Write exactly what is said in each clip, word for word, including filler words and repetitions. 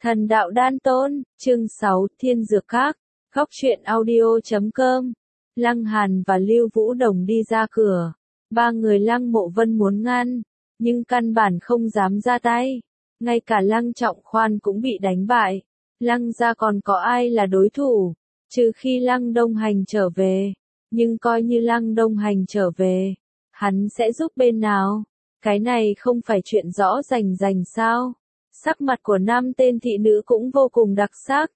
Thần đạo đan tôn, chương sáu, Thiên Dược Các, góc truyện audio chấm com. Lăng Hàn và Lưu Vũ Đồng đi ra cửa. Ba người Lăng Mộ Vân muốn ngăn, nhưng căn bản không dám ra tay. Ngay cả Lăng Trọng Khoan cũng bị đánh bại. Lăng gia còn có ai là đối thủ, trừ khi Lăng Đông Hành trở về. Nhưng coi như Lăng Đông Hành trở về, hắn sẽ giúp bên nào? Cái này không phải chuyện rõ rành rành sao? Sắc mặt của năm tên thị nữ cũng vô cùng đặc sắc.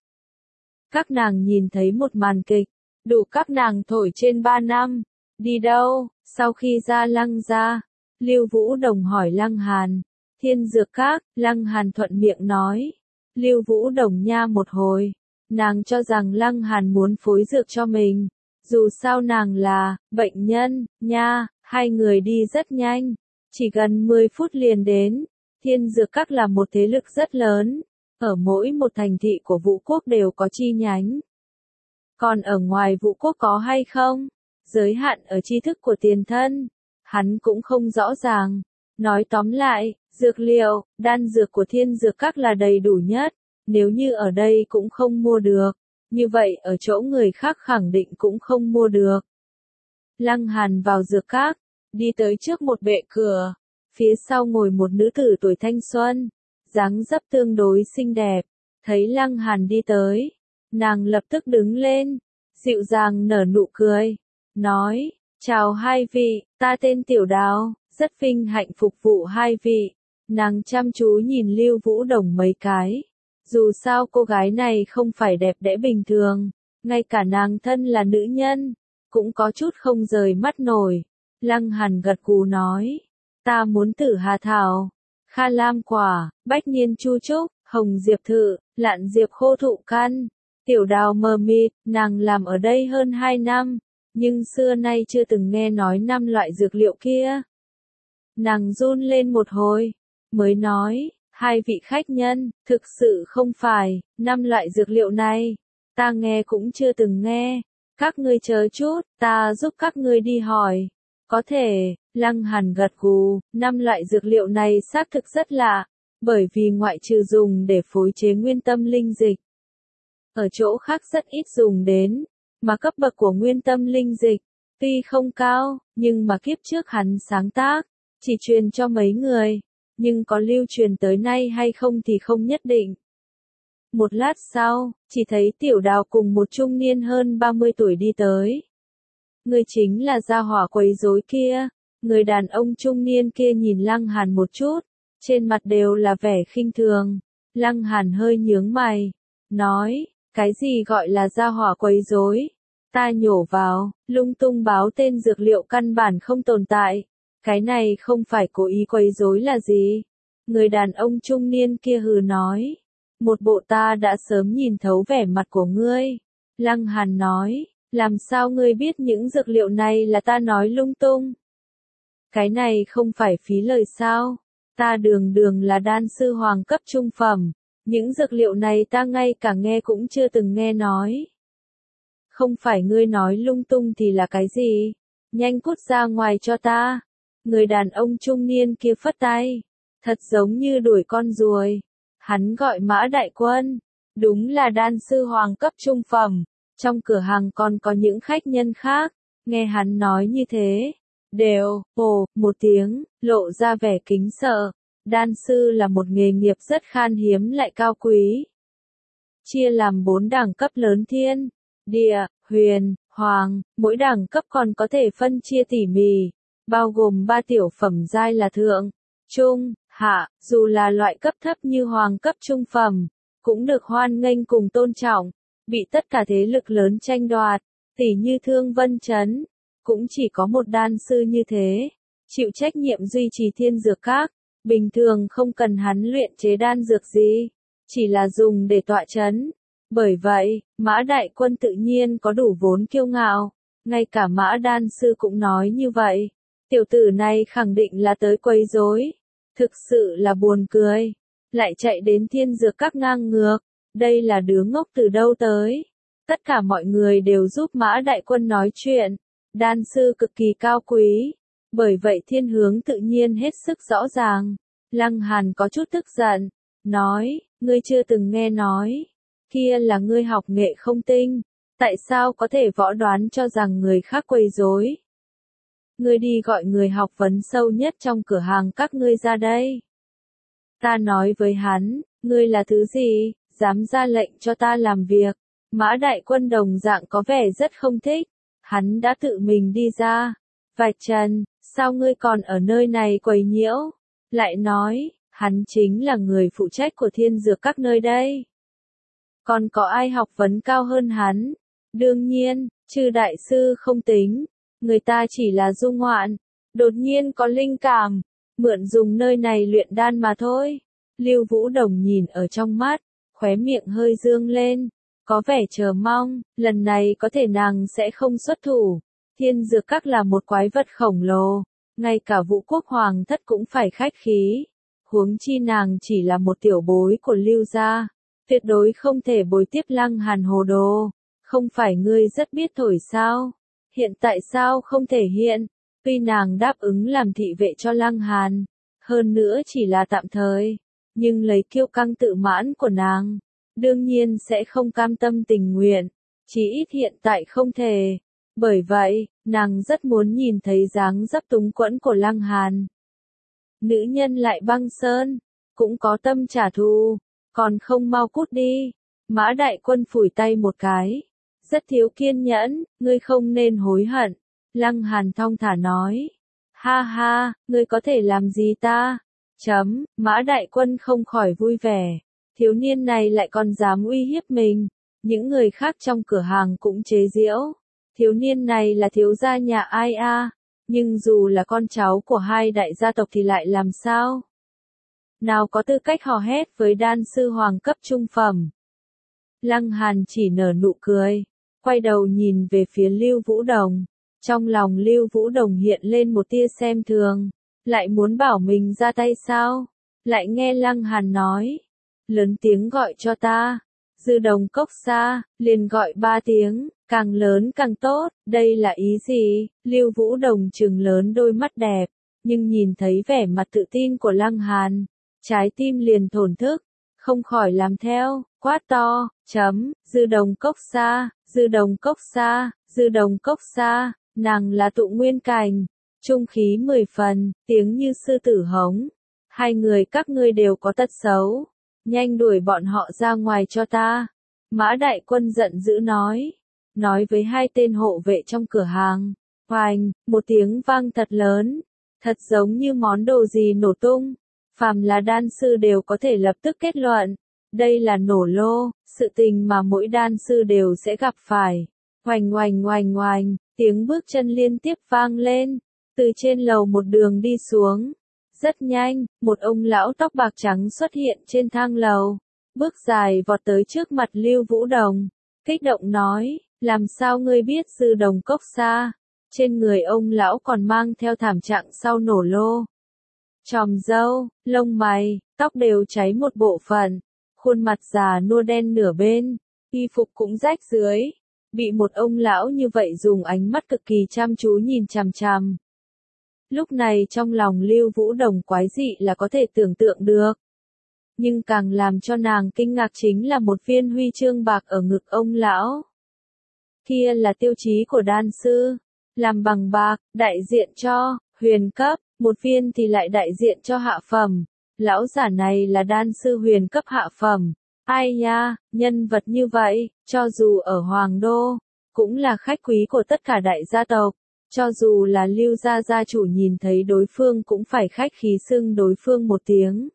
Các nàng nhìn thấy một màn kịch, đủ các nàng thổi trên ba năm. Đi đâu? Sau khi ra Lăng gia, Lưu Vũ Đồng hỏi Lăng Hàn. Thiên Dược Các, Lăng Hàn thuận miệng nói. Lưu Vũ Đồng nha một hồi, nàng cho rằng Lăng Hàn muốn phối dược cho mình. Dù sao nàng là bệnh nhân, nha, hai người đi rất nhanh, chỉ gần mười phút liền đến. Thiên Dược Các là một thế lực rất lớn, ở mỗi một thành thị của Vũ Quốc đều có chi nhánh. Còn ở ngoài Vũ Quốc có hay không? Giới hạn ở tri thức của tiền thân, hắn cũng không rõ ràng. Nói tóm lại, dược liệu, đan dược của Thiên Dược Các là đầy đủ nhất, nếu như ở đây cũng không mua được, như vậy ở chỗ người khác khẳng định cũng không mua được. Lăng Hàn vào dược các, đi tới trước một bệ cửa. Phía sau ngồi một nữ tử tuổi thanh xuân, dáng dấp tương đối xinh đẹp. Thấy Lăng Hàn đi tới, nàng lập tức đứng lên, dịu dàng nở nụ cười, nói, chào hai vị, ta tên Tiểu Đào, rất vinh hạnh phục vụ hai vị. Nàng chăm chú nhìn Lưu Vũ Đồng mấy cái. Dù sao cô gái này không phải đẹp đẽ bình thường, ngay cả nàng thân là nữ nhân, cũng có chút không rời mắt nổi. Lăng Hàn gật gù nói, ta muốn Tử Hà Thảo, Kha Lam Quả, Bách Niên Chu Trúc, Hồng Diệp Thự, Lạn Diệp Khô Thụ Căn. Tiểu Đào mờ mịt, nàng làm ở đây hơn hai năm, nhưng xưa nay chưa từng nghe nói năm loại dược liệu kia. Nàng run lên một hồi, mới nói, hai vị khách nhân, thực sự không phải, năm loại dược liệu này, ta nghe cũng chưa từng nghe. Các ngươi chờ chút, ta giúp các ngươi đi hỏi. Có thể, Lăng Hàn gật gù, năm loại dược liệu này xác thực rất lạ, bởi vì ngoại trừ dùng để phối chế nguyên tâm linh dịch, ở chỗ khác rất ít dùng đến, mà cấp bậc của nguyên tâm linh dịch, tuy không cao, nhưng mà kiếp trước hắn sáng tác, chỉ truyền cho mấy người, nhưng có lưu truyền tới nay hay không thì không nhất định. Một lát sau, chỉ thấy Tiểu Đào cùng một trung niên hơn ba mươi tuổi đi tới. Người chính là gia hỏa quấy rối kia. Người đàn ông trung niên kia nhìn Lăng Hàn một chút, trên mặt đều là vẻ khinh thường. Lăng Hàn hơi nhướng mày, nói, cái gì gọi là gia hỏa quấy rối? Ta nhổ vào, lung tung báo tên dược liệu căn bản không tồn tại. Cái này không phải cố ý quấy rối là gì? Người đàn ông trung niên kia hừ nói. Một bộ ta đã sớm nhìn thấu vẻ mặt của ngươi. Lăng Hàn nói, làm sao ngươi biết những dược liệu này là ta nói lung tung? Cái này không phải phí lời sao? Ta đường đường là đan sư hoàng cấp trung phẩm, những dược liệu này ta ngay cả nghe cũng chưa từng nghe nói. Không phải ngươi nói lung tung thì là cái gì? Nhanh cút ra ngoài cho ta. Người đàn ông trung niên kia phất tay, thật giống như đuổi con ruồi. Hắn gọi Mã Đại Quân, đúng là đan sư hoàng cấp trung phẩm. Trong cửa hàng còn có những khách nhân khác, nghe hắn nói như thế, đều, ồ, một tiếng, lộ ra vẻ kính sợ. Đan sư là một nghề nghiệp rất khan hiếm lại cao quý. Chia làm bốn đẳng cấp lớn thiên, địa, huyền, hoàng, mỗi đẳng cấp còn có thể phân chia tỉ mỉ, bao gồm ba tiểu phẩm giai là thượng, trung, hạ, dù là loại cấp thấp như hoàng cấp trung phẩm, cũng được hoan nghênh cùng tôn trọng, bị tất cả thế lực lớn tranh đoạt, tỉ như Thương Vân Trấn, cũng chỉ có một đan sư như thế, chịu trách nhiệm duy trì Thiên Dược Các, bình thường không cần hắn luyện chế đan dược gì, chỉ là dùng để tọa trấn. Bởi vậy, Mã Đại Quân tự nhiên có đủ vốn kiêu ngạo, ngay cả Mã đan sư cũng nói như vậy. Tiểu tử này khẳng định là tới quấy rối, thực sự là buồn cười, lại chạy đến Thiên Dược Các ngang ngược, đây là đứa ngốc từ đâu tới. Tất cả mọi người đều giúp Mã Đại Quân nói chuyện, đan sư cực kỳ cao quý, bởi vậy thiên hướng tự nhiên hết sức rõ ràng. Lăng Hàn có chút tức giận, nói, ngươi chưa từng nghe nói, kia là ngươi học nghệ không tinh, tại sao có thể võ đoán cho rằng người khác quấy rối? Ngươi đi gọi người học vấn sâu nhất trong cửa hàng các ngươi ra đây. Ta nói với hắn, ngươi là thứ gì, dám ra lệnh cho ta làm việc. Mã Đại Quân đồng dạng có vẻ rất không thích, hắn đã tự mình đi ra, vạch trần, sao ngươi còn ở nơi này quấy nhiễu, lại nói, hắn chính là người phụ trách của Thiên Dược Các nơi đây. Còn có ai học vấn cao hơn hắn? Đương nhiên, Chư đại sư không tính, người ta chỉ là du ngoạn, đột nhiên có linh cảm, mượn dùng nơi này luyện đan mà thôi. Lưu Vũ Đồng nhìn ở trong mắt, khóe miệng hơi dương lên, có vẻ chờ mong, lần này có thể nàng sẽ không xuất thủ. Thiên Dược Các là một quái vật khổng lồ, ngay cả Vũ Quốc Hoàng thất cũng phải khách khí. Huống chi nàng chỉ là một tiểu bối của Lưu gia, tuyệt đối không thể bồi tiếp Lăng Hàn hồ đồ. Không phải ngươi rất biết thổi sao? Hiện tại sao không thể hiện? Tuy nàng đáp ứng làm thị vệ cho Lăng Hàn, hơn nữa chỉ là tạm thời, nhưng lấy kiêu căng tự mãn của nàng, đương nhiên sẽ không cam tâm tình nguyện, chỉ ít hiện tại không thể. Bởi vậy, nàng rất muốn nhìn thấy dáng dấp túng quẫn của Lăng Hàn. Nữ nhân lại băng sơn, cũng có tâm trả thù, còn không mau cút đi. Mã Đại Quân phủi tay một cái, rất thiếu kiên nhẫn, ngươi không nên hối hận. Lăng Hàn thong thả nói, ha ha, ngươi có thể làm gì ta? Chấm, Mã Đại Quân không khỏi vui vẻ, thiếu niên này lại còn dám uy hiếp mình. Những người khác trong cửa hàng cũng chế giễu, thiếu niên này là thiếu gia nhà ai a? Nhưng dù là con cháu của hai đại gia tộc thì lại làm sao? Nào có tư cách hò hét với đan sư hoàng cấp trung phẩm. Lăng Hàn chỉ nở nụ cười, quay đầu nhìn về phía Lưu Vũ Đồng. Trong lòng Lưu Vũ Đồng hiện lên một tia xem thường, lại muốn bảo mình ra tay sao? Lại nghe Lăng Hàn nói, lớn tiếng gọi cho ta. Dư Đồng Cốc xa, liền gọi ba tiếng, càng lớn càng tốt, đây là ý gì? Lưu Vũ Đồng trừng lớn đôi mắt đẹp, nhưng nhìn thấy vẻ mặt tự tin của Lăng Hàn, trái tim liền thổn thức, không khỏi làm theo, quát to, chấm, Dư Đồng Cốc xa, Dư Đồng Cốc xa, Dư Đồng Cốc xa, nàng là tụ nguyên cành, trung khí mười phần, tiếng như sư tử hống, hai người các ngươi đều có tật xấu. Nhanh đuổi bọn họ ra ngoài cho ta. Mã Đại Quân giận dữ nói. Nói với hai tên hộ vệ trong cửa hàng. Hoành, một tiếng vang thật lớn. Thật giống như món đồ gì nổ tung. Phàm là đan sư đều có thể lập tức kết luận. Đây là nổ lô, sự tình mà mỗi đan sư đều sẽ gặp phải. Hoành hoành hoành hoành, tiếng bước chân liên tiếp vang lên. Từ trên lầu một đường đi xuống. Rất nhanh, một ông lão tóc bạc trắng xuất hiện trên thang lầu, bước dài vọt tới trước mặt Lưu Vũ Đồng, kích động nói, làm sao ngươi biết Dư Đồng Cốc xa? Trên người ông lão còn mang theo thảm trạng sau nổ lô. Chòm râu, lông mày, tóc đều cháy một bộ phận, khuôn mặt già nua đen nửa bên, y phục cũng rách dưới, bị một ông lão như vậy dùng ánh mắt cực kỳ chăm chú nhìn chằm chằm. Lúc này trong lòng Lưu Vũ Đồng quái dị là có thể tưởng tượng được. Nhưng càng làm cho nàng kinh ngạc chính là một viên huy chương bạc ở ngực ông lão. Kia là tiêu chí của đan sư, làm bằng bạc, đại diện cho huyền cấp, một viên thì lại đại diện cho hạ phẩm. Lão giả này là đan sư huyền cấp hạ phẩm. Ai nha, nhân vật như vậy, cho dù ở Hoàng Đô, cũng là khách quý của tất cả đại gia tộc. Cho dù là Lưu gia gia chủ nhìn thấy đối phương cũng phải khách khí xưng đối phương một tiếng.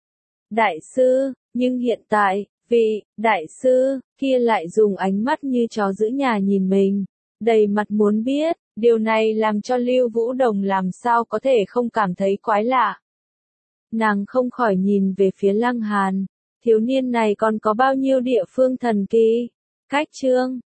Đại sư, nhưng hiện tại, vị, đại sư, kia lại dùng ánh mắt như chó giữ nhà nhìn mình, đầy mặt muốn biết, điều này làm cho Lưu Vũ Đồng làm sao có thể không cảm thấy quái lạ. Nàng không khỏi nhìn về phía Lăng Hàn, thiếu niên này còn có bao nhiêu địa phương thần kỳ. Cách chương